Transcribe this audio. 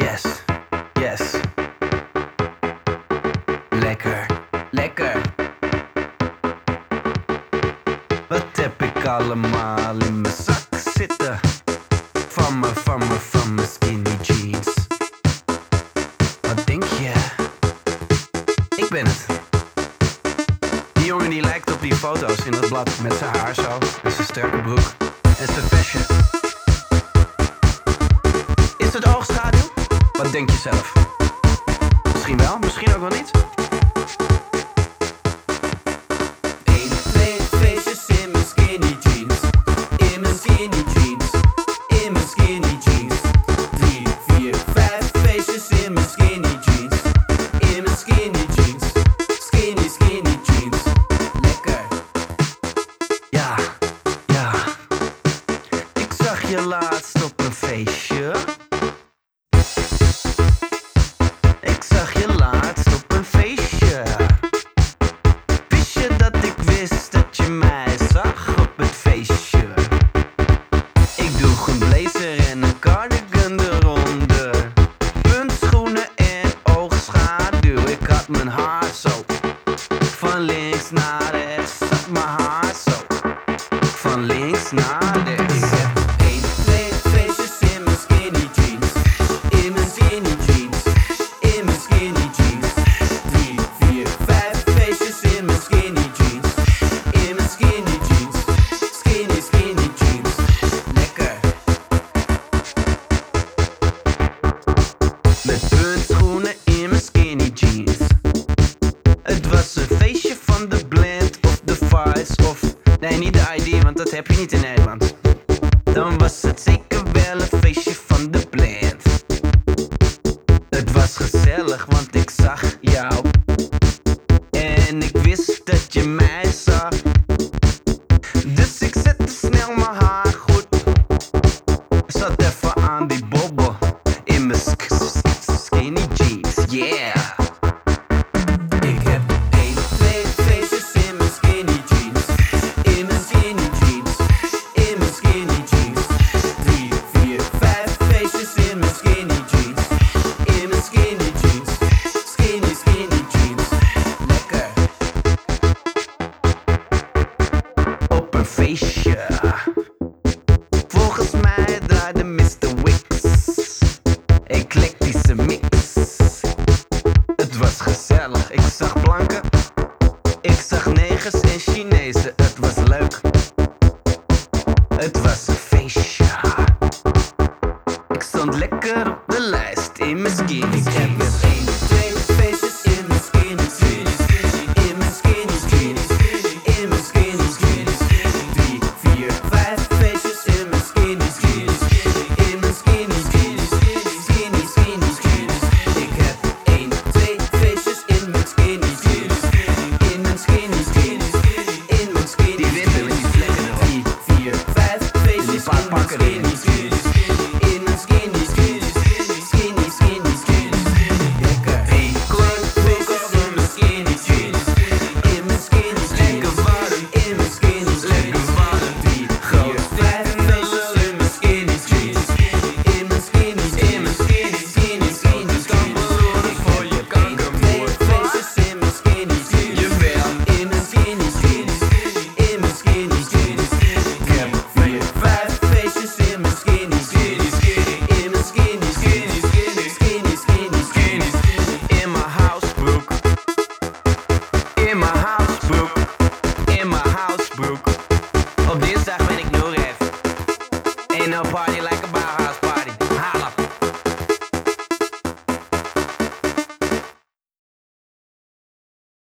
Yes, yes. Lekker, lekker. Wat heb ik allemaal in mijn zak zitten? Van mijn skinny jeans. Wat denk je? Ik ben het. Die jongen die lijkt op die foto's in dat blad met zijn haar zo en zijn sterke broek en zijn vestje. Is het oogschaduw? Wat denk je zelf? Misschien wel, misschien ook wel niet. 1, 2 feestjes in mijn skinny jeans. In mijn skinny jeans. In mijn skinny jeans. 3, 4, 5 feestjes in mijn skinny jeans. In mijn skinny jeans. Skinny, skinny jeans. Lekker. Ja, ja. Ik zag je laatst op een feestje. Ik zag je laatst op een feestje. Wist je dat ik wist dat je mij zag op het feestje? Ik droeg een blazer en een cardigan eronder. Puntschoenen en oogschaduw. Ik had mijn haar zo. Van links naar rechts zat mijn haar zo. Van links naar rechts. Ik heb 1, 2 feestjes in mijn skinny jeans. In mijn skinny jeans. In mijn skinny jeans. 3, 4, 5 feestjes in mijn skinny jeans. In mijn skinny jeans. Skinny, skinny jeans. Lekker. Met puntschoenen in mijn skinny jeans. Het was een feestje van de Blend of de Vice of... Nee, niet de ID, want dat heb je niet in Nederland. Dan was het zeker wel een feestje van de Blend. Het was gezellig, want ik zag jou. En ik wist dat je mij zag. Dus ik zette snel mijn haar goed. Zat even aan die bobbel in mijn skinny jeans, yeah. Ik heb 1, 2 feestjes in mijn skinny jeans. In mijn skinny jeans. In mijn skinny jeans. 3, 4, 5 feestjes in mijn skinny jeans. In mijn skinny jeans. Skinny, skinny jeans. Lekker. Op een feestje. Volgens mij draaide Mr. Wicks. Eclectische mix. Het was gezellig. Ik zag blanken. Ik zag negers en Chinezen. Het was leuk. Het was een feestje. Ik stond lekker op de lijst in mijn skinny Ik heb jeans. 1, 2 feestjes in mijn skinny jeans. In mijn skinny jeans. In mijn skinny jeans. 3, 4, 5 feestjes in mijn skinny jeans. In mijn skinny jeans. Skinny, skinny jeans. Ik heb 1, 2 feestjes in mijn skinny jeans. In mijn skinny jeans. In mijn skinny Die witte met die vlekken erop. 3, 4, 5 feestjes paar in mijn pakken erin. skinny jeans. In mijn skinny jeans. Skinny, skinny jeans. Lekker. Hey, klein feestjes in mijn skinny jeans. In mijn skinny jeans. In mijn skinny jeans. 3, 4, 5 feestjes in mijn skinny jeans. In mijn skinny jeans. Skinny, skinny jeans. voor je Twee feestjes in mijn skinny jeans. Jawel. In mijn skinny jeans. In mijn skinny jeans. Ik heb 4, 5 feestjes in mijn skinny jeans. In mijn skinny jeans. Skinny, skinny jeans. In mijn housebroek. In mijn housebroek. In mijn housebroek. Op dinsdag ben